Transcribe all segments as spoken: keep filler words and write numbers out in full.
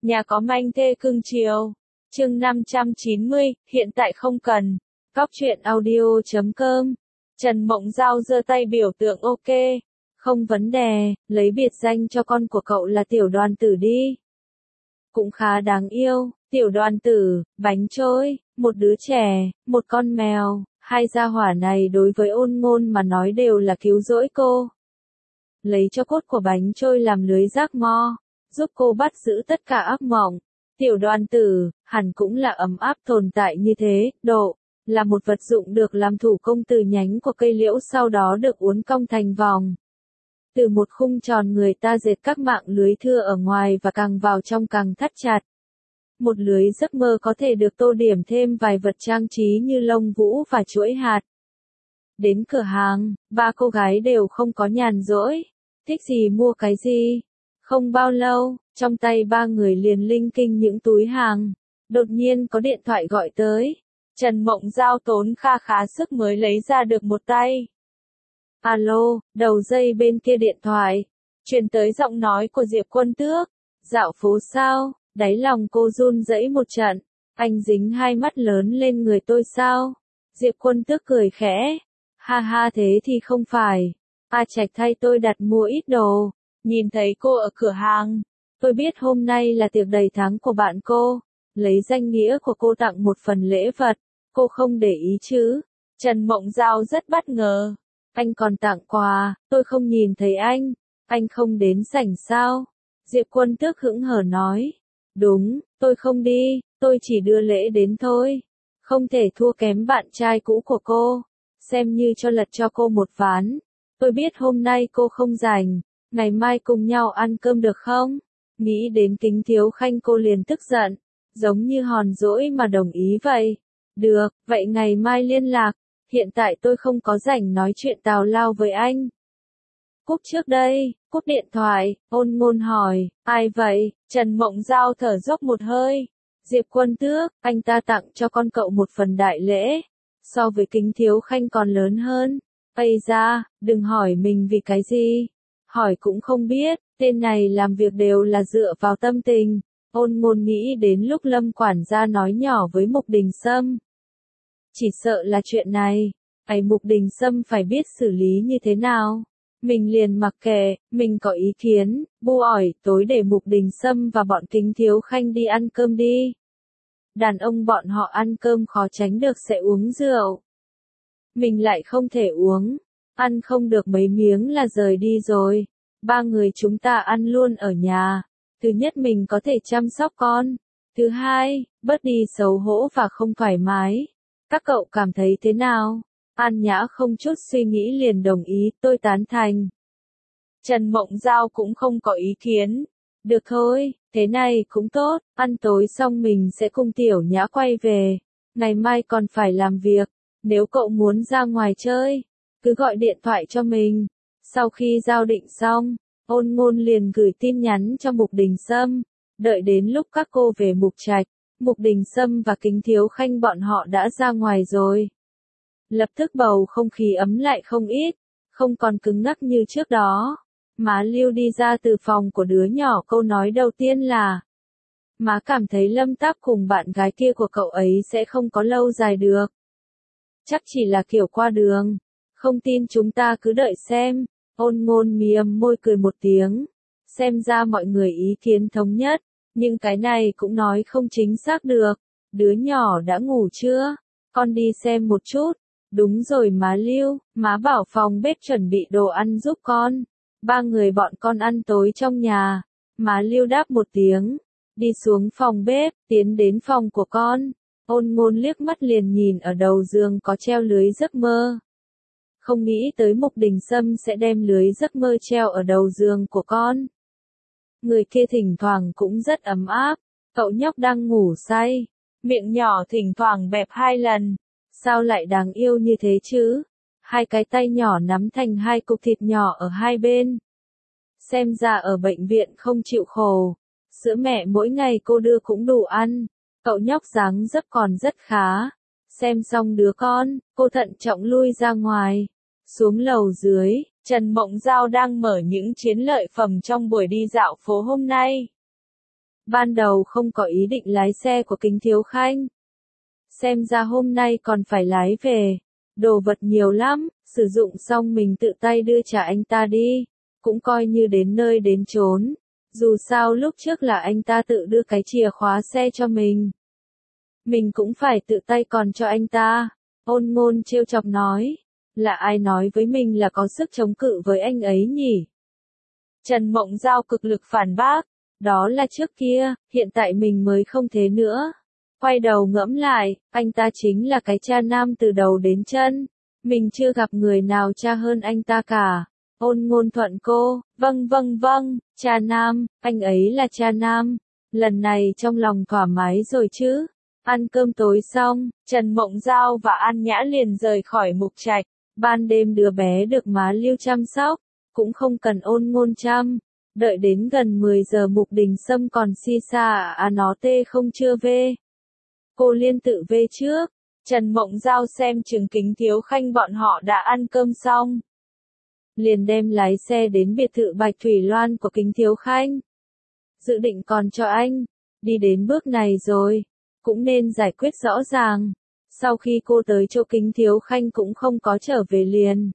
Nhà có manh thê cưng chiều. Chương năm trăm chín mươi, hiện tại không cần. Góc truyện audio chấm com. Trần Mộng Giao giơ tay biểu tượng ok. Không vấn đề, lấy biệt danh cho con của cậu là Tiểu Đoàn Tử đi. Cũng khá đáng yêu, Tiểu Đoàn Tử, bánh trôi, một đứa trẻ, một con mèo, hai gia hỏa này đối với Ôn Ngôn mà nói đều là cứu rỗi cô. Lấy cho cốt của bánh trôi làm lưới rác mo, giúp cô bắt giữ tất cả ác mộng. Tiểu Đoàn Tử, hẳn cũng là ấm áp tồn tại như thế, độ, là một vật dụng được làm thủ công từ nhánh của cây liễu sau đó được uốn cong thành vòng. Từ một khung tròn người ta dệt các mạng lưới thưa ở ngoài và càng vào trong càng thắt chặt. Một lưới giấc mơ có thể được tô điểm thêm vài vật trang trí như lông vũ và chuỗi hạt. Đến cửa hàng, ba cô gái đều không có nhàn rỗi. Thích gì mua cái gì. Không bao lâu, trong tay ba người liền linh kinh những túi hàng. Đột nhiên có điện thoại gọi tới. Trần Mộng Giao tốn kha khá sức mới lấy ra được một tay. Alo, đầu dây bên kia điện thoại. Truyền tới giọng nói của Diệp Quân Tước. Dạo phố sao, đáy lòng cô run rẩy một trận. Anh dính hai mắt lớn lên người tôi sao? Diệp Quân Tước cười khẽ. Ha ha thế thì không phải. A Trạch thay tôi đặt mua ít đồ. Nhìn thấy cô ở cửa hàng. Tôi biết hôm nay là tiệc đầy tháng của bạn cô. Lấy danh nghĩa của cô tặng một phần lễ vật. Cô không để ý chứ? Trần Mộng Giao rất bất ngờ. Anh còn tặng quà, tôi không nhìn thấy anh. Anh không đến sảnh sao? Diệp Quân Tước hững hờ nói. Đúng, tôi không đi, tôi chỉ đưa lễ đến thôi. Không thể thua kém bạn trai cũ của cô. Xem như cho lật cho cô một ván. Tôi biết hôm nay cô không rảnh. Ngày mai cùng nhau ăn cơm được không? Nghĩ đến Kính Thiếu Khanh cô liền tức giận. Giống như hòn dỗi mà đồng ý vậy. Được, vậy ngày mai liên lạc. Hiện tại tôi không có rảnh nói chuyện tào lao với anh. Cúp trước đây, cúp điện thoại, Ôn Ngôn hỏi, ai vậy? Trần Mộng Giao thở dốc một hơi. Diệp Quân Tước, anh ta tặng cho con cậu một phần đại lễ. So với Kính Thiếu Khanh còn lớn hơn. Ây da, đừng hỏi mình vì cái gì. Hỏi cũng không biết, tên này làm việc đều là dựa vào tâm tình. Ôn Ngôn nghĩ đến lúc Lâm quản gia nói nhỏ với Mục Đình Sâm. Chỉ sợ là chuyện này, ấy Mục Đình Sâm phải biết xử lý như thế nào. Mình liền mặc kệ, mình có ý kiến, bu ỏi, tối để Mục Đình Sâm và bọn Kính Thiếu Khanh đi ăn cơm đi. Đàn ông bọn họ ăn cơm khó tránh được sẽ uống rượu. Mình lại không thể uống, ăn không được mấy miếng là rời đi rồi. Ba người chúng ta ăn luôn ở nhà. Thứ nhất mình có thể chăm sóc con. Thứ hai, bớt đi xấu hổ và không thoải mái. Các cậu cảm thấy thế nào? An Nhã không chút suy nghĩ liền đồng ý, tôi tán thành. Trần Mộng Giao cũng không có ý kiến. Được thôi, thế này cũng tốt, ăn tối xong mình sẽ cùng Tiểu Nhã quay về. Ngày mai còn phải làm việc, nếu cậu muốn ra ngoài chơi, cứ gọi điện thoại cho mình. Sau khi giao định xong, Ôn Ngôn liền gửi tin nhắn cho Mục Đình Sâm. Đợi đến lúc các cô về Mục Trạch, Mục Đình Sâm và Kính Thiếu Khanh bọn họ đã ra ngoài rồi. Lập tức bầu không khí ấm lại không ít, không còn cứng ngắc như trước đó. Má Lưu đi ra từ phòng của đứa nhỏ, câu nói đầu tiên là: má cảm thấy Lâm Táp cùng bạn gái kia của cậu ấy sẽ không có lâu dài được. Chắc chỉ là kiểu qua đường. Không tin chúng ta cứ đợi xem. Ôn Ngôn mím môi cười một tiếng. Xem ra mọi người ý kiến thống nhất. Nhưng cái này cũng nói không chính xác được. Đứa nhỏ đã ngủ chưa? Con đi xem một chút. Đúng rồi má Lưu, má bảo phòng bếp chuẩn bị đồ ăn giúp con. Ba người bọn con ăn tối trong nhà. Má Lưu đáp một tiếng. Đi xuống phòng bếp, tiến đến phòng của con. Ôn Ngôn liếc mắt liền nhìn ở đầu giường có treo lưới giấc mơ. Không nghĩ tới Mục Đình Sâm sẽ đem lưới giấc mơ treo ở đầu giường của con. Người kia thỉnh thoảng cũng rất ấm áp. Cậu nhóc đang ngủ say. Miệng nhỏ thỉnh thoảng bẹp hai lần. Sao lại đáng yêu như thế chứ? Hai cái tay nhỏ nắm thành hai cục thịt nhỏ ở hai bên. Xem ra ở bệnh viện không chịu khổ. Sữa mẹ mỗi ngày cô đưa cũng đủ ăn. Cậu nhóc dáng dấp còn rất khá. Xem xong đứa con, cô thận trọng lui ra ngoài. Xuống lầu dưới, Trần Mộng Giao đang mở những chiến lợi phẩm trong buổi đi dạo phố hôm nay. Ban đầu không có ý định lái xe của Kính Thiếu Khanh. Xem ra hôm nay còn phải lái về. Đồ vật nhiều lắm, sử dụng xong mình tự tay đưa trả anh ta đi. Cũng coi như đến nơi đến chốn. Dù sao lúc trước là anh ta tự đưa cái chìa khóa xe cho mình. Mình cũng phải tự tay còn cho anh ta. Ôn Ngôn trêu chọc nói. Là ai nói với mình là có sức chống cự với anh ấy nhỉ? Trần Mộng Giao cực lực phản bác. Đó là trước kia, hiện tại mình mới không thế nữa. Quay đầu ngẫm lại, anh ta chính là cái cha nam từ đầu đến chân. Mình chưa gặp người nào cha hơn anh ta cả. Ôn Ngôn thuận cô, vâng vâng vâng, cha nam, anh ấy là cha nam. Lần này trong lòng thoải mái rồi chứ. Ăn cơm tối xong, Trần Mộng Giao và An Nhã liền rời khỏi Mục Trạch. Ban đêm đứa bé được má Lưu chăm sóc, cũng không cần Ôn Ngôn chăm. Đợi đến gần mười giờ Mục Đình Sâm còn si xa à nó tê không chưa về. Cô Liên tự về trước. Trần Mộng Giao xem chừng Kính Thiếu Khanh bọn họ đã ăn cơm xong. Liền đem lái xe đến biệt thự Bạch Thủy Loan của Kính Thiếu Khanh. Dự định còn cho anh. Đi đến bước này rồi. Cũng nên giải quyết rõ ràng. Sau khi cô tới chỗ Kính Thiếu Khanh cũng không có trở về liền.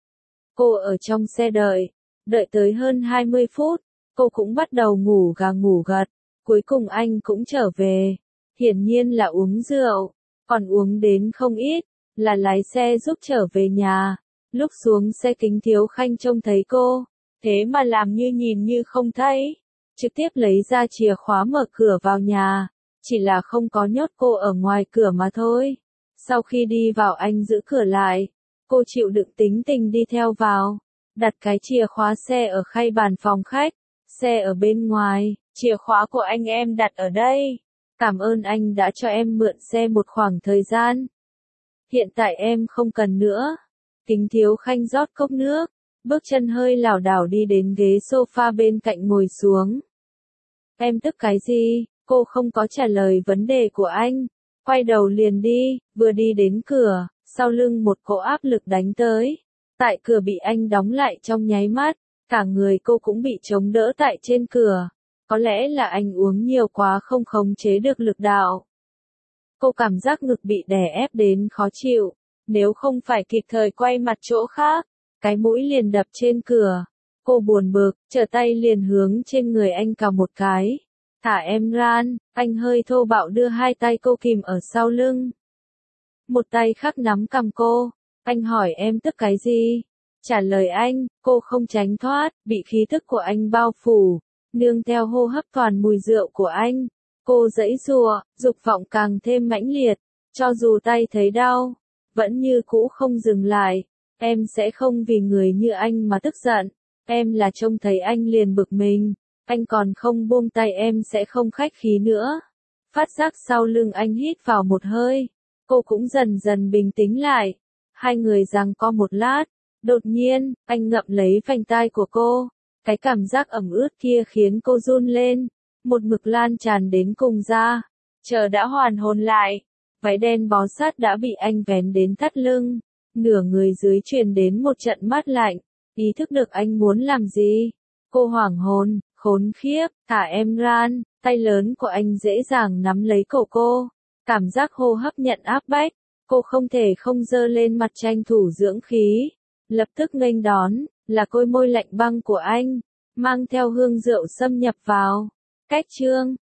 Cô ở trong xe đợi. Đợi tới hơn hai mươi phút. Cô cũng bắt đầu ngủ gà ngủ gật. Cuối cùng anh cũng trở về. Hiển nhiên là uống rượu. Còn uống đến không ít. Là lái xe giúp trở về nhà. Lúc xuống xe Kính Thiếu Khanh trông thấy cô. Thế mà làm như nhìn như không thấy. Trực tiếp lấy ra chìa khóa mở cửa vào nhà. Chỉ là không có nhốt cô ở ngoài cửa mà thôi. Sau khi đi vào anh giữ cửa lại. Cô chịu đựng tính tình đi theo vào. Đặt cái chìa khóa xe ở khay bàn phòng khách. Xe ở bên ngoài. Chìa khóa của anh em đặt ở đây. Cảm ơn anh đã cho em mượn xe một khoảng thời gian. Hiện tại em không cần nữa. Kính Thiếu Khanh rót cốc nước. Bước chân hơi lảo đảo đi đến ghế sofa bên cạnh ngồi xuống. Em tức cái gì? Cô không có trả lời vấn đề của anh. Quay đầu liền đi, vừa đi đến cửa, sau lưng một cỗ áp lực đánh tới. Tại cửa bị anh đóng lại trong nháy mắt, cả người cô cũng bị chống đỡ tại trên cửa. Có lẽ là anh uống nhiều quá không khống chế được lực đạo. Cô cảm giác ngực bị đè ép đến khó chịu. Nếu không phải kịp thời quay mặt chỗ khác, cái mũi liền đập trên cửa. Cô buồn bực, trở tay liền hướng trên người anh cào một cái. Thả em ra, anh hơi thô bạo đưa hai tay cô kìm ở sau lưng. Một tay khác nắm cằm cô. Anh hỏi em tức cái gì? Trả lời anh, cô không tránh thoát, bị khí thức của anh bao phủ. Nương theo hô hấp toàn mùi rượu của anh. Cô giãy giụa, dục vọng càng thêm mãnh liệt. Cho dù tay thấy đau, vẫn như cũ không dừng lại. Em sẽ không vì người như anh mà tức giận. Em là trông thấy anh liền bực mình. Anh còn không buông tay em sẽ không khách khí nữa. Phát giác sau lưng anh hít vào một hơi. Cô cũng dần dần bình tĩnh lại. Hai người giằng co một lát. Đột nhiên, anh ngậm lấy vành tai của cô. Cái cảm giác ẩm ướt kia khiến cô run lên. Một mực lan tràn đến cùng da. Chờ đã hoàn hồn lại. Váy đen bó sát đã bị anh vén đến thắt lưng. Nửa người dưới truyền đến một trận mát lạnh. Ý thức được anh muốn làm gì. Cô hoảng hồn, khốn khiếp, thả em ra. Tay lớn của anh dễ dàng nắm lấy cổ cô. Cảm giác hô hấp nhận áp bách. Cô không thể không giơ lên mặt tranh thủ dưỡng khí. Lập tức nghênh đón, là côi môi lạnh băng của anh. Mang theo hương rượu xâm nhập vào. Cách chương